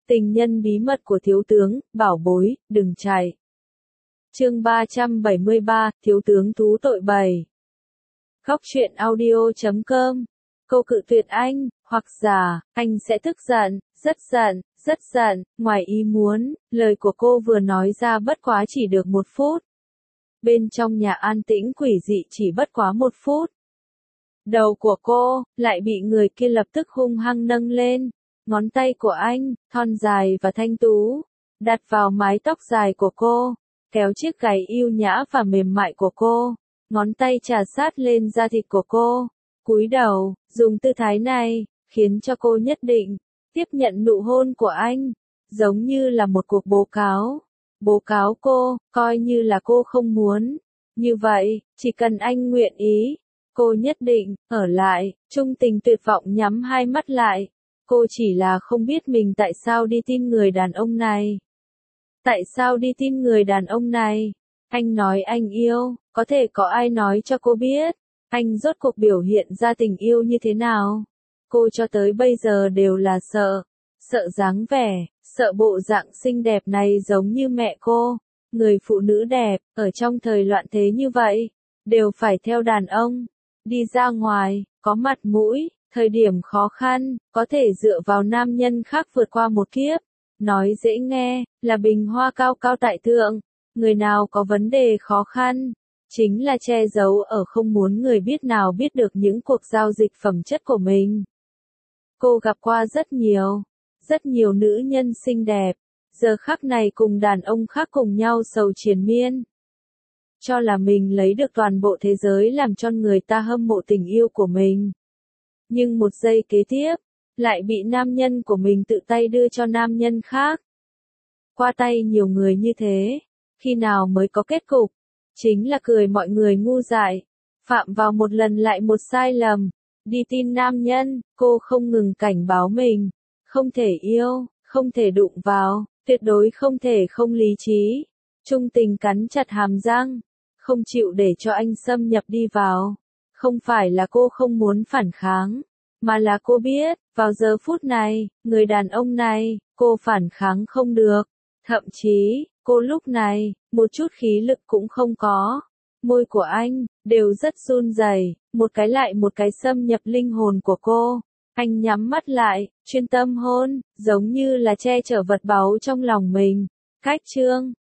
Tình nhân bí mật của thiếu tướng, bảo bối, đừng chạy. Chương 373, thiếu tướng thú tội 7. Góc truyện audio.com. Cô cự tuyệt anh, hoặc giả, anh sẽ tức giận, rất giận, ngoài ý muốn, lời của cô vừa nói ra bất quá chỉ được 1 phút. Bên trong nhà an tĩnh quỷ dị chỉ bất quá 1 phút. Đầu của cô, lại bị người kia lập tức hung hăng nâng lên. Ngón tay của anh, thon dài và thanh tú, đặt vào mái tóc dài của cô, kéo chiếc gáy yêu nhã và mềm mại của cô, ngón tay chà sát lên da thịt của cô, cúi đầu, dùng tư thái này, khiến cho cô nhất định tiếp nhận nụ hôn của anh, giống như là một cuộc bố cáo cô, coi như là cô không muốn. Như vậy, chỉ cần anh nguyện ý, cô nhất định ở lại. Trung Tình tuyệt vọng nhắm hai mắt lại. Cô chỉ là không biết mình tại sao đi tin người đàn ông này. Tại sao đi tin người đàn ông này? Anh nói anh yêu, có thể có ai nói cho cô biết, anh rốt cuộc biểu hiện ra tình yêu như thế nào? Cô cho tới bây giờ đều là sợ dáng vẻ, sợ bộ dạng xinh đẹp này giống như mẹ cô. Người phụ nữ đẹp, ở trong thời loạn thế như vậy, đều phải theo đàn ông, đi ra ngoài, có mặt mũi. Thời điểm khó khăn, có thể dựa vào nam nhân khác vượt qua một kiếp. Nói dễ nghe, là bình hoa cao cao tại thượng. Người nào có vấn đề khó khăn, chính là che giấu ở không muốn người biết nào biết được những cuộc giao dịch phẩm chất của mình. Cô gặp qua rất nhiều nữ nhân xinh đẹp, giờ khắc này cùng đàn ông khác cùng nhau sầu triền miên. Cho là mình lấy được toàn bộ thế giới làm cho người ta hâm mộ tình yêu của mình. Nhưng một giây kế tiếp, lại bị nam nhân của mình tự tay đưa cho nam nhân khác. Qua tay nhiều người như thế, khi nào mới có kết cục? Chính là cười mọi người ngu dại, phạm vào một lần lại một sai lầm, đi tin nam nhân. Cô không ngừng cảnh báo mình, không thể yêu, không thể đụng vào, tuyệt đối không thể không lý trí. Trung Tình cắn chặt hàm răng, không chịu để cho anh xâm nhập đi vào. Không phải là cô không muốn phản kháng, mà là cô biết, vào giờ phút này, người đàn ông này, cô phản kháng không được. Thậm chí, cô lúc này, một chút khí lực cũng không có. Môi của anh, đều rất run rẩy, một cái lại một cái xâm nhập linh hồn của cô. Anh nhắm mắt lại, chuyên tâm hôn, giống như là che chở vật báu trong lòng mình. Cách chương